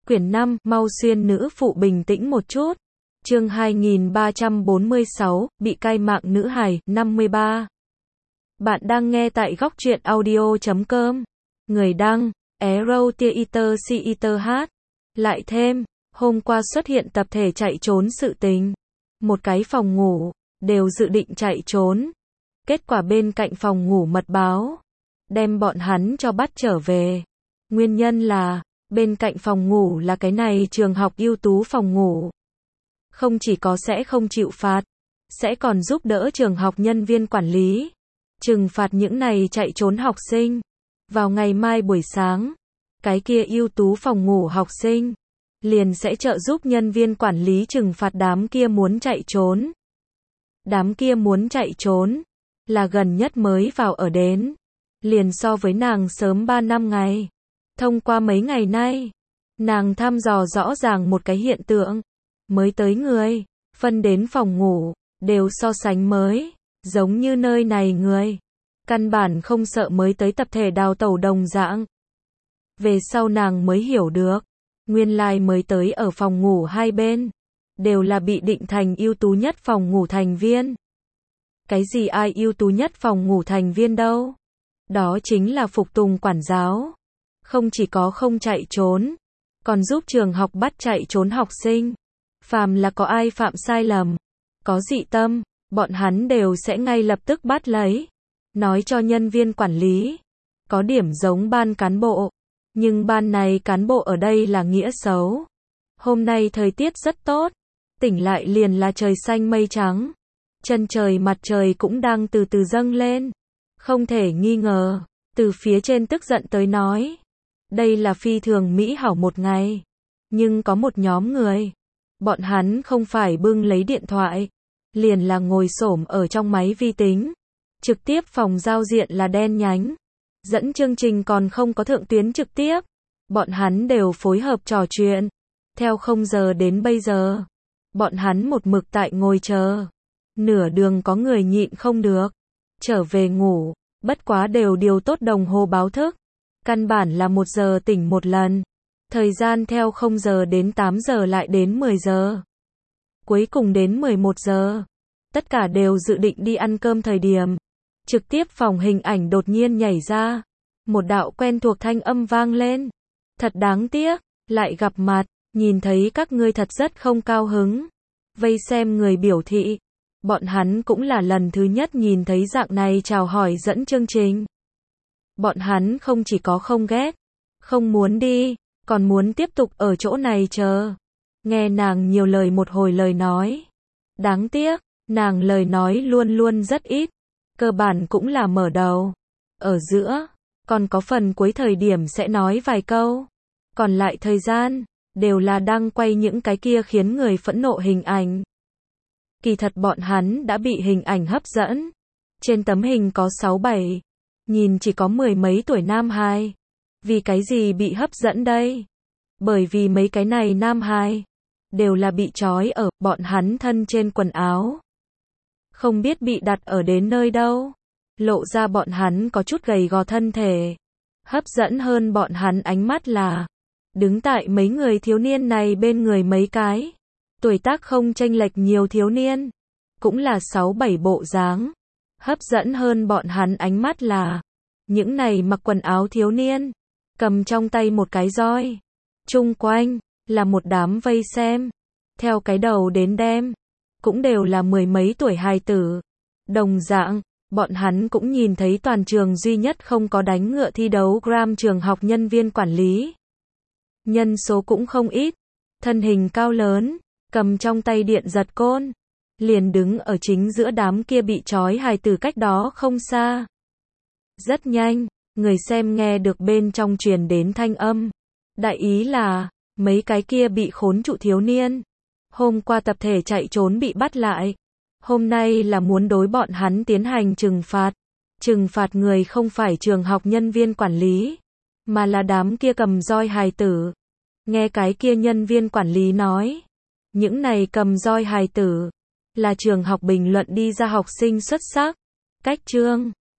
Quyển 5, mau xuyên nữ phụ bình tĩnh một chút. Chương 2346, bị cai mạng nữ hài, 53. Bạn đang nghe tại góc truyện audio.com. Người đăng, Arrow Theater CETH. Lại thêm, hôm qua xuất hiện tập thể chạy trốn sự tình. Một cái phòng ngủ, đều dự định chạy trốn. Kết quả bên cạnh phòng ngủ mật báo, đem bọn hắn cho bắt trở về. Nguyên nhân là, bên cạnh phòng ngủ là cái này trường học ưu tú phòng ngủ. Không chỉ có sẽ không chịu phạt, sẽ còn giúp đỡ trường học nhân viên quản lý, trừng phạt những này chạy trốn học sinh. Vào ngày mai buổi sáng, cái kia ưu tú phòng ngủ học sinh liền sẽ trợ giúp nhân viên quản lý trừng phạt đám kia muốn chạy trốn. Đám kia muốn chạy trốn là gần nhất mới vào ở đến, liền so với nàng sớm 3 năm ngày. Thông qua mấy ngày nay, nàng thăm dò rõ ràng một cái hiện tượng, mới tới người, phân đến phòng ngủ, đều so sánh mới, giống như nơi này người, căn bản không sợ mới tới tập thể đào tẩu đồng dạng. Về sau nàng mới hiểu được, nguyên lai mới tới ở phòng ngủ hai bên, đều là bị định thành ưu tú nhất phòng ngủ thành viên. Cái gì ai ưu tú nhất phòng ngủ thành viên đâu? Đó chính là phục tùng quản giáo. Không chỉ có không chạy trốn, còn giúp trường học bắt chạy trốn học sinh. Phàm là có ai phạm sai lầm, có dị tâm, bọn hắn đều sẽ ngay lập tức bắt lấy, nói cho nhân viên quản lý. Có điểm giống ban cán bộ, nhưng ban này cán bộ ở đây là nghĩa xấu. Hôm nay thời tiết rất tốt, tỉnh lại liền là trời xanh mây trắng. Chân trời mặt trời cũng đang từ từ dâng lên. Không thể nghi ngờ, từ phía trên tức giận tới nói, đây là phi thường mỹ hảo một ngày. Nhưng có một nhóm người, bọn hắn không phải bưng lấy điện thoại, liền là ngồi xổm ở trong máy vi tính. Trực tiếp phòng giao diện là đen nhánh. Dẫn chương trình còn không có thượng tuyến trực tiếp. Bọn hắn đều phối hợp trò chuyện. Theo 0 giờ đến bây giờ, bọn hắn một mực tại ngồi chờ. Nửa đường có người nhịn không được, trở về ngủ, bất quá đều điều tốt đồng hồ báo thức. Căn bản là 1 giờ tỉnh một lần. Thời gian theo 0 giờ đến 8 giờ lại đến 10 giờ. Cuối cùng đến 11 giờ. Tất cả đều dự định đi ăn cơm thời điểm. Trực tiếp phòng hình ảnh đột nhiên nhảy ra. Một đạo quen thuộc thanh âm vang lên. Thật đáng tiếc, lại gặp mặt, nhìn thấy các ngươi thật rất không cao hứng. Vây xem người biểu thị. Bọn hắn cũng là lần thứ nhất nhìn thấy dạng này chào hỏi dẫn chương trình. Bọn hắn không chỉ có không ghét, không muốn đi, còn muốn tiếp tục ở chỗ này chờ. Nghe nàng nhiều lời một hồi lời nói. Đáng tiếc, nàng lời nói luôn luôn rất ít. Cơ bản cũng là mở đầu. Ở giữa, còn có phần cuối thời điểm sẽ nói vài câu. Còn lại thời gian, đều là đang quay những cái kia khiến người phẫn nộ hình ảnh. Kỳ thật bọn hắn đã bị hình ảnh hấp dẫn. Trên tấm hình có 6-7. Nhìn chỉ có 10 mấy tuổi nam hài. Vì cái gì bị hấp dẫn đây? Bởi vì mấy cái này nam hài đều là bị trói ở bọn hắn thân trên quần áo. Không biết bị đặt ở đến nơi đâu. Lộ ra bọn hắn có chút gầy gò thân thể. Hấp dẫn hơn bọn hắn ánh mắt là đứng tại mấy người thiếu niên này bên người mấy cái. Tuổi tác không chênh lệch nhiều thiếu niên. Cũng là 6-7 bộ dáng. Hấp dẫn hơn bọn hắn ánh mắt là những này mặc quần áo thiếu niên. Cầm trong tay một cái roi. Chung quanh là một đám vây xem. Theo cái đầu đến đêm. Cũng đều là 10 mấy tuổi hài tử. Đồng dạng, bọn hắn cũng nhìn thấy toàn trường duy nhất không có đánh ngựa thi đấu Gram trường học nhân viên quản lý. Nhân số cũng không ít. Thân hình cao lớn, cầm trong tay điện giật côn. Liền đứng ở chính giữa đám kia bị trói hài tử cách đó không xa. Rất nhanh, người xem nghe được bên trong truyền đến thanh âm. Đại ý là, mấy cái kia bị khốn trụ thiếu niên. Hôm qua tập thể chạy trốn bị bắt lại. Hôm nay là muốn đối bọn hắn tiến hành trừng phạt. Trừng phạt người không phải trường học nhân viên quản lý, mà là đám kia cầm roi hài tử. Nghe cái kia nhân viên quản lý nói. Những này cầm roi hài tử là trường học bình luận đi ra học sinh xuất sắc. Cách chương